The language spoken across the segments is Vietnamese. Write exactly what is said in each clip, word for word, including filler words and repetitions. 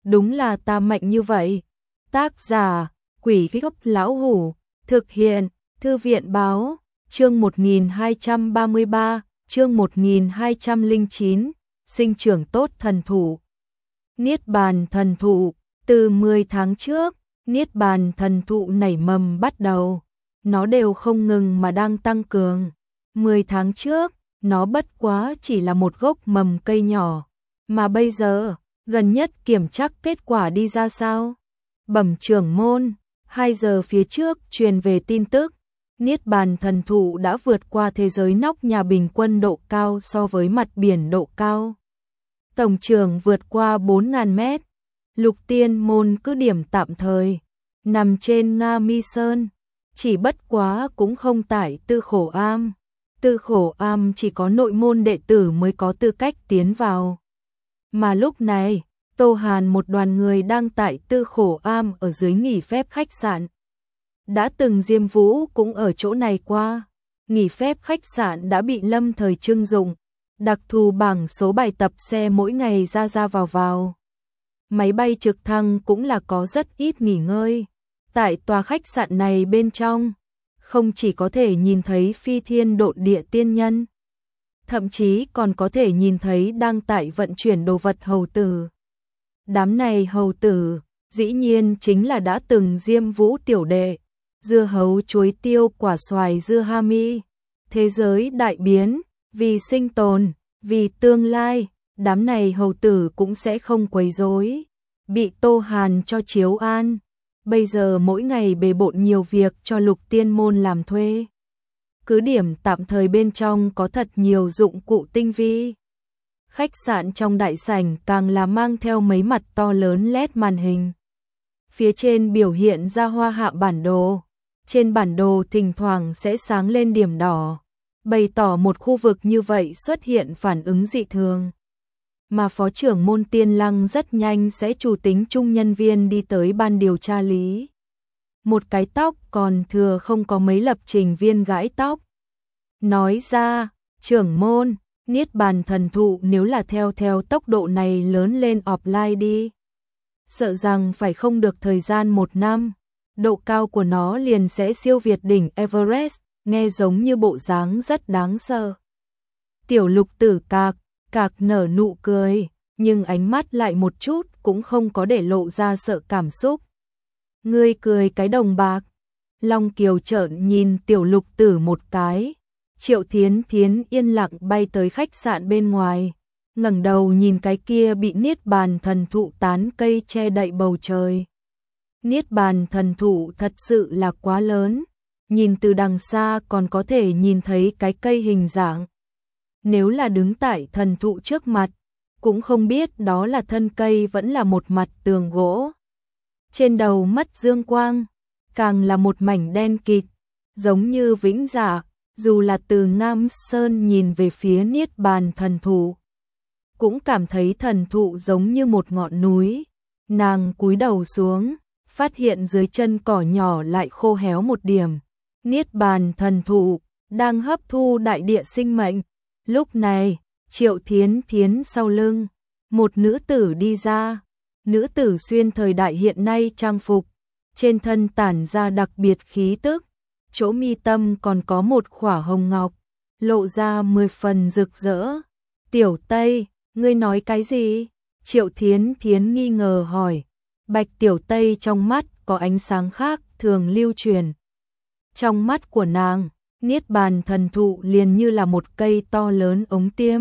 đúng là ta mạnh như vậy. Tác giả, Quỷ Gốc Lão Hủ, thực hiện, Thư viện báo, chương một nghìn hai trăm ba mươi ba, chương một nghìn hai trăm lẻ chín, sinh trưởng tốt thần thụ. Niết bàn thần thụ, từ mười tháng trước, Niết bàn thần thụ nảy mầm bắt đầu, nó đều không ngừng mà đang tăng cường. mười tháng trước, nó bất quá chỉ là một gốc mầm cây nhỏ, mà bây giờ, gần nhất kiểm tra kết quả đi ra sao? Bẩm trưởng môn, hai giờ phía trước truyền về tin tức, Niết bàn thần thụ đã vượt qua thế giới nóc nhà bình quân độ cao so với mặt biển độ cao. Tổng trường vượt qua bốn nghìn mét, Lục Tiên môn cứ điểm tạm thời, nằm trên Nga Mi Sơn, chỉ bất quá cũng không tại Tư Khổ Am. Tư Khổ Am chỉ có nội môn đệ tử mới có tư cách tiến vào. Mà lúc này, Tô Hàn một đoàn người đang tại Tư Khổ Am ở dưới nghỉ phép khách sạn. Đã từng Diêm Vũ cũng ở chỗ này qua. Nghỉ phép khách sạn đã bị lâm thời trưng dụng, đặc thù bảng số bài tập xe mỗi ngày ra ra vào vào. Máy bay trực thăng cũng là có rất ít nghỉ ngơi. Tại tòa khách sạn này bên trong, không chỉ có thể nhìn thấy phi thiên độn địa tiên nhân, thậm chí còn có thể nhìn thấy đang tại vận chuyển đồ vật hầu tử. Đám này hầu tử, dĩ nhiên chính là đã từng Diêm Vũ tiểu đệ, dưa hấu chuối tiêu quả xoài dưa ha mi. Thế giới đại biến, vì sinh tồn, vì tương lai, đám này hầu tử cũng sẽ không quấy rối, bị Tô Hàn cho chiếu an. Bây giờ mỗi ngày bề bộn nhiều việc cho Lục Tiên môn làm thuê. Cứ điểm tạm thời bên trong có thật nhiều dụng cụ tinh vi. Khách sạn trong đại sảnh càng là mang theo mấy mặt to lớn led màn hình. Phía trên biểu hiện ra hoa hạ bản đồ. Trên bản đồ thỉnh thoảng sẽ sáng lên điểm đỏ, bày tỏ một khu vực như vậy xuất hiện phản ứng dị thường. Mà phó trưởng môn Tiên Lăng rất nhanh sẽ chủ tính chung nhân viên đi tới ban điều tra lý. Một cái tóc còn thừa không có mấy lập trình viên gãi tóc. Nói ra, trưởng môn, Niết bàn thần thụ nếu là theo theo tốc độ này lớn lên offline đi, sợ rằng phải không được thời gian một năm, độ cao của nó liền sẽ siêu việt đỉnh Everest, nghe giống như bộ dáng rất đáng sợ. Tiểu Lục tử cạc, cạc nở nụ cười, nhưng ánh mắt lại một chút cũng không có để lộ ra sợ cảm xúc. Ngươi cười cái đồng bạc. Long Kiều trợn nhìn Tiểu Lục tử một cái. Triệu Thiến Thiến yên lặng bay tới khách sạn bên ngoài, ngẩng đầu nhìn cái kia bị Niết bàn thần thụ tán cây che đậy bầu trời. Niết bàn thần thụ thật sự là quá lớn, nhìn từ đằng xa còn có thể nhìn thấy cái cây hình dạng. Nếu là đứng tại thần thụ trước mặt, cũng không biết đó là thân cây vẫn là một mặt tường gỗ. Trên đầu mất dương quang, càng là một mảnh đen kịt, giống như vĩnh dạ, dù là từ Nam Sơn nhìn về phía Niết bàn thần thụ, cũng cảm thấy thần thụ giống như một ngọn núi. Nàng cúi đầu xuống, phát hiện dưới chân cỏ nhỏ lại khô héo một điểm. Niết bàn thần thụ đang hấp thu đại địa sinh mệnh. Lúc này, Triệu Thiến Thiến sau lưng, một nữ tử đi ra. Nữ tử xuyên thời đại hiện nay trang phục, trên thân tản ra đặc biệt khí tức, chỗ mi tâm còn có một khỏa hồng ngọc, lộ ra mười phần rực rỡ. Tiểu Tây, ngươi nói cái gì? Triệu Thiến Thiến nghi ngờ hỏi. Bạch Tiểu Tây trong mắt có ánh sáng khác thường lưu truyền. Trong mắt của nàng, Niết bàn thần thụ liền như là một cây to lớn ống tiêm,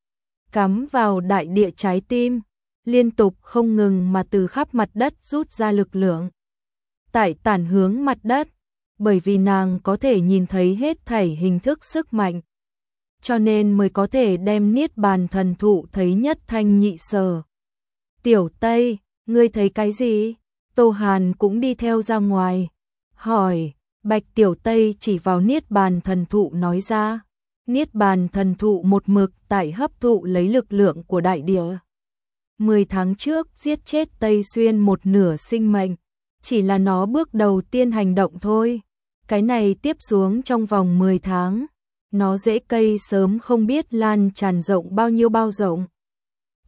cắm vào đại địa trái tim, liên tục không ngừng mà từ khắp mặt đất rút ra lực lượng. Tại tản hướng mặt đất, bởi vì nàng có thể nhìn thấy hết thảy hình thức sức mạnh, cho nên mới có thể đem Niết bàn thần thụ thấy nhất thanh nhị sở. Tiểu Tây, ngươi thấy cái gì? Tô Hàn cũng đi theo ra ngoài, hỏi. Bạch Tiểu Tây chỉ vào Niết bàn thần thụ nói ra. Niết bàn thần thụ một mực tại hấp thụ lấy lực lượng của đại địa. Mười tháng trước giết chết Tây Xuyên một nửa sinh mệnh, chỉ là nó bước đầu tiên hành động thôi. Cái này tiếp xuống trong vòng mười tháng, nó rễ cây sớm không biết lan tràn rộng bao nhiêu bao rộng.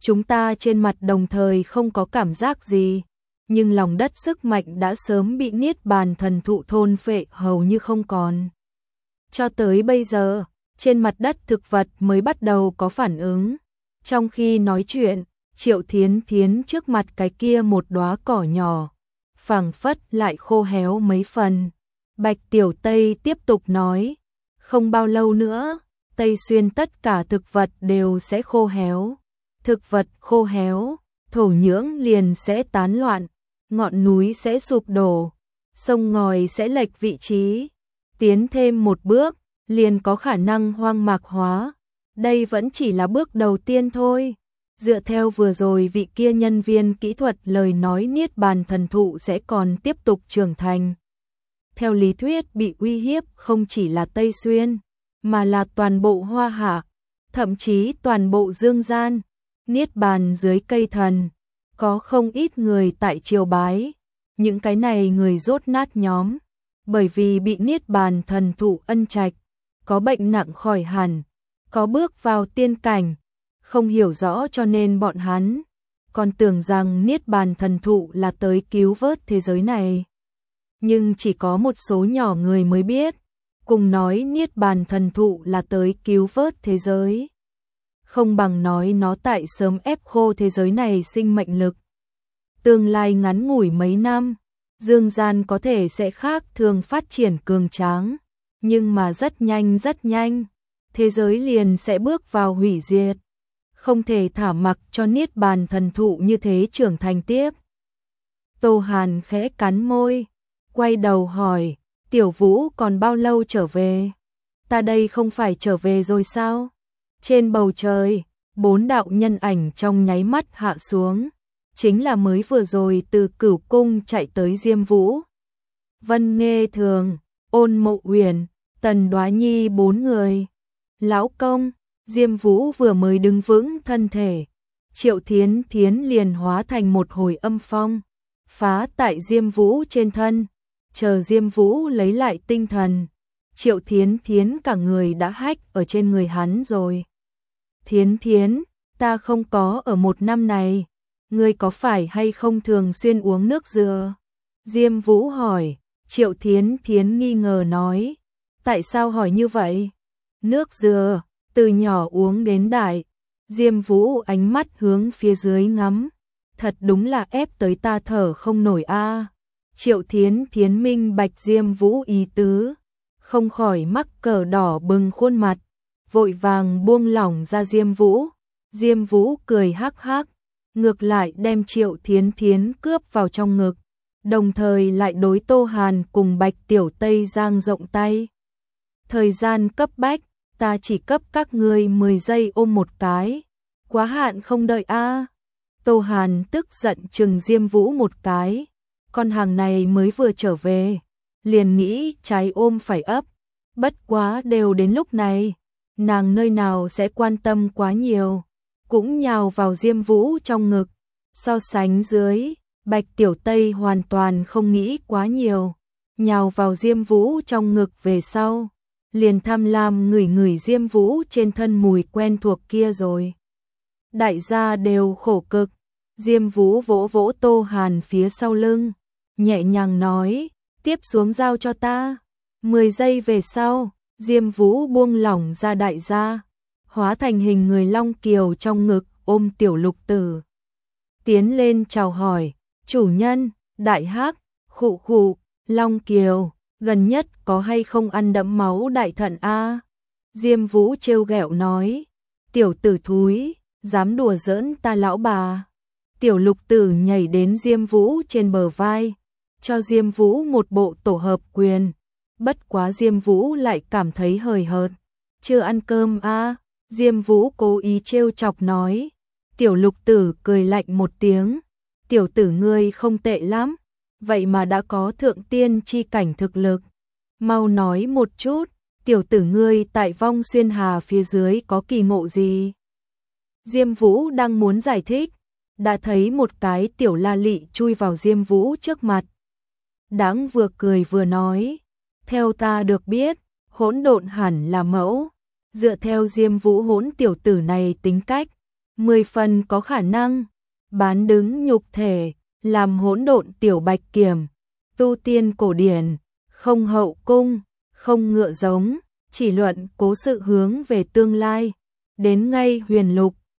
chúng ta trên mặt đồng thời không có cảm giác gì, nhưng lòng đất sức mạnh đã sớm bị niết bàn thần thụ thôn phệ hầu như không còn. Cho tới bây giờ, trên mặt đất thực vật mới bắt đầu có phản ứng. Trong khi nói chuyện, Triệu Thiến Thiến trước mặt cái kia một đóa cỏ nhỏ, phảng phất lại khô héo mấy phần. Bạch Tiểu Tây tiếp tục nói, không bao lâu nữa, Tây Xuyên tất cả thực vật đều sẽ khô héo. Thực vật khô héo, thổ nhưỡng liền sẽ tán loạn, ngọn núi sẽ sụp đổ, sông ngòi sẽ lệch vị trí. Tiến thêm một bước, liền có khả năng hoang mạc hóa. Đây vẫn chỉ là bước đầu tiên thôi. Dựa theo vừa rồi vị kia nhân viên kỹ thuật lời nói, niết bàn thần thụ sẽ còn tiếp tục trưởng thành. Theo lý thuyết bị uy hiếp không chỉ là Tây Xuyên, mà là toàn bộ Hoa Hạ, thậm chí toàn bộ Dương Gian. Niết bàn dưới cây thần, có không ít người tại triều bái. Những cái này người rốt nát nhóm, bởi vì bị niết bàn thần thụ ân trạch, có bệnh nặng khỏi hẳn, có bước vào tiên cảnh, không hiểu rõ cho nên bọn hắn còn tưởng rằng niết bàn thần thụ là tới cứu vớt thế giới này. Nhưng chỉ có một số nhỏ người mới biết, cùng nói niết bàn thần thụ là tới cứu vớt thế giới, không bằng nói nó tại sớm ép khô thế giới này sinh mệnh lực. Tương lai ngắn ngủi mấy năm, Dương Gian có thể sẽ khác thường phát triển cường tráng, nhưng mà rất nhanh rất nhanh, thế giới liền sẽ bước vào hủy diệt. Không thể thả mặc cho niết bàn thần thụ như thế trưởng thành tiếp. Tô Hàn khẽ cắn môi, quay đầu hỏi, Tiểu Vũ còn bao lâu trở về? Ta đây không phải trở về rồi sao? Trên bầu trời, bốn đạo nhân ảnh trong nháy mắt hạ xuống, chính là mới vừa rồi từ Cửu Cung chạy tới Diêm Vũ. Vân Nghê Thường, Ôn Mộ Uyển, Tần Đoá Nhi bốn người. Lão công, Diêm Vũ vừa mới đứng vững thân thể, Triệu Thiến Thiến liền hóa thành một hồi âm phong, phá tại Diêm Vũ trên thân. Chờ Diêm Vũ lấy lại tinh thần, Triệu Thiến Thiến cả người đã hách ở trên người hắn rồi. Thiến Thiến, ta không có ở một năm này, ngươi có phải hay không thường xuyên uống nước dừa? Diêm Vũ hỏi. Triệu Thiến Thiến nghi ngờ nói, tại sao hỏi như vậy? Nước dừa, từ nhỏ uống đến đại. Diêm Vũ ánh mắt hướng phía dưới ngắm, thật đúng là ép tới ta thở không nổi a. Triệu Thiến Thiến minh bạch Diêm Vũ ý tứ, không khỏi mắc cờ đỏ bừng khuôn mặt, vội vàng buông lỏng ra Diêm Vũ. Diêm Vũ cười hắc hắc, ngược lại đem Triệu Thiến Thiến cướp vào trong ngực, đồng thời lại đối Tô Hàn cùng Bạch Tiểu Tây giang rộng tay. Thời gian cấp bách, ta chỉ cấp các ngươi mười giây ôm một cái, quá hạn không đợi a. Tô Hàn tức giận trừng Diêm Vũ một cái, con hàng này mới vừa trở về, liền nghĩ trái ôm phải ấp, bất quá đều đến lúc này, nàng nơi nào sẽ quan tâm quá nhiều, cũng nhào vào Diêm Vũ trong ngực. So sánh dưới, Bạch Tiểu Tây hoàn toàn không nghĩ quá nhiều, nhào vào Diêm Vũ trong ngực về sau, liền tham lam ngửi ngửi Diêm Vũ trên thân mùi quen thuộc kia rồi. Đại gia đều khổ cực, Diêm Vũ vỗ vỗ Tô Hàn phía sau lưng, nhẹ nhàng nói, tiếp xuống giao cho ta. Mười giây về sau, Diêm Vũ buông lỏng ra đại gia, hóa thành hình người long kiều trong ngực ôm Tiểu Lục Tử. Tiến lên chào hỏi, chủ nhân, đại hắc, khụ khụ, long kiều, gần nhất có hay không ăn đẫm máu đại thận a? Diêm Vũ trêu ghẹo nói, tiểu tử thúi, dám đùa giỡn ta lão bà. Tiểu Lục Tử nhảy đến Diêm Vũ trên bờ vai, cho Diêm Vũ một bộ tổ hợp quyền. Bất quá Diêm Vũ lại cảm thấy hời hợt. Chưa ăn cơm a? Diêm Vũ cố ý trêu chọc nói. Tiểu Lục Tử cười lạnh một tiếng. Tiểu tử ngươi không tệ lắm, vậy mà đã có thượng tiên chi cảnh thực lực. Mau nói một chút, tiểu tử ngươi tại Vong Xuyên Hà phía dưới có kỳ ngộ gì? Diêm Vũ đang muốn giải thích, đã thấy một cái tiểu la lị chui vào Diêm Vũ trước mặt. Đáng vừa cười vừa nói, theo ta được biết, hỗn độn hẳn là mẫu. Dựa theo Diêm Vũ hỗn tiểu tử này tính cách, mười phần có khả năng bán đứng nhục thể, làm hỗn độn tiểu bạch kiểm, tu tiên cổ điển, không hậu cung, không ngựa giống, chỉ luận cố sự hướng về tương lai, đến ngay huyền lục,